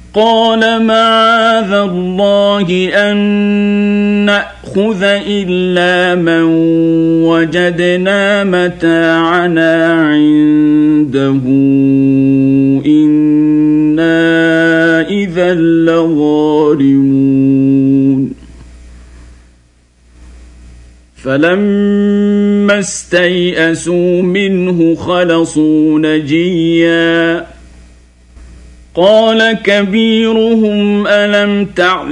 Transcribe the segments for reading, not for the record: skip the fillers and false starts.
قال معاذ الله أن نأخذ إلا من وجدنا متاعنا عنده إنا إذا لظالمون فلما استيئسوا منه خلصوا نجيا قال كبيرهم ألم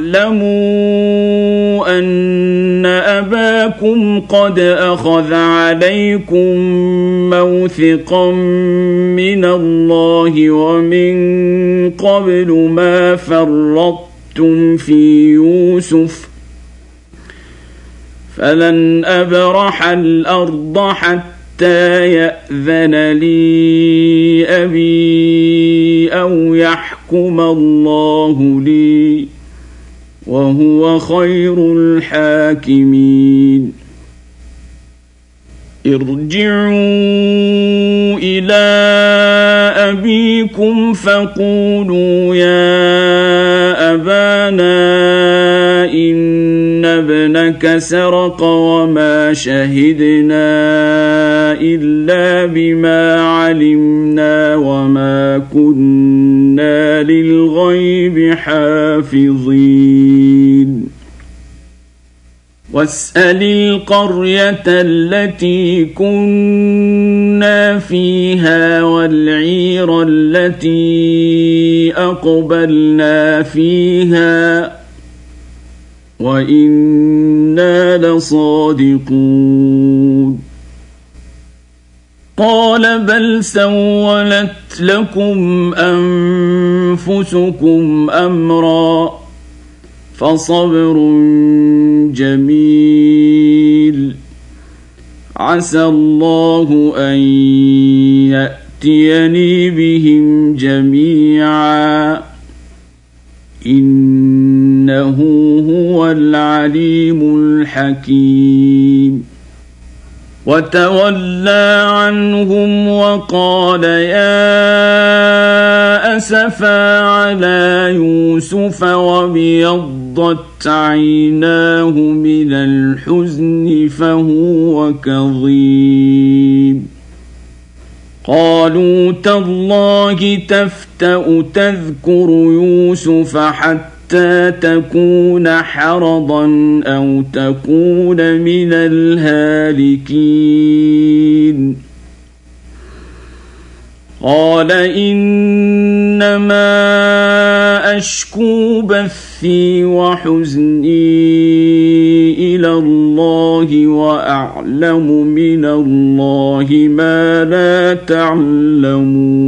تعلموا أن أباكم قد أخذ عليكم موثقا من الله ومن قبل ما فرطتم في يوسف فلن أبرح الأرض حتى يأذن لي أبي أو يحكم الله لي وهو خير الحاكمين ارجعوا إلى أبيكم فقولوا يا أبانا إن ابنك سرق وما شهدنا إلا بما علمنا وما كنا للغيب حافظين واسأل القرية التي كنا فيها والعير التي أقبلنا فيها وإنا لصادقون قال بل سولت لكم أنفسكم أمرا فصبر جميل عسى الله أن يأتيني بهم جميعا إنه هو العليم الحكيم وتولى عنهم وقال يا أسفا على يوسف وابيضت عيناه من الحزن فهو كظيم قالوا تالله تفتأ تذكر يوسف حتى تكون حرضا أو تكون من الهالكين قال إنما أشكو بثي وحزني إلى الله وأعلم من الله ما لا تعلمون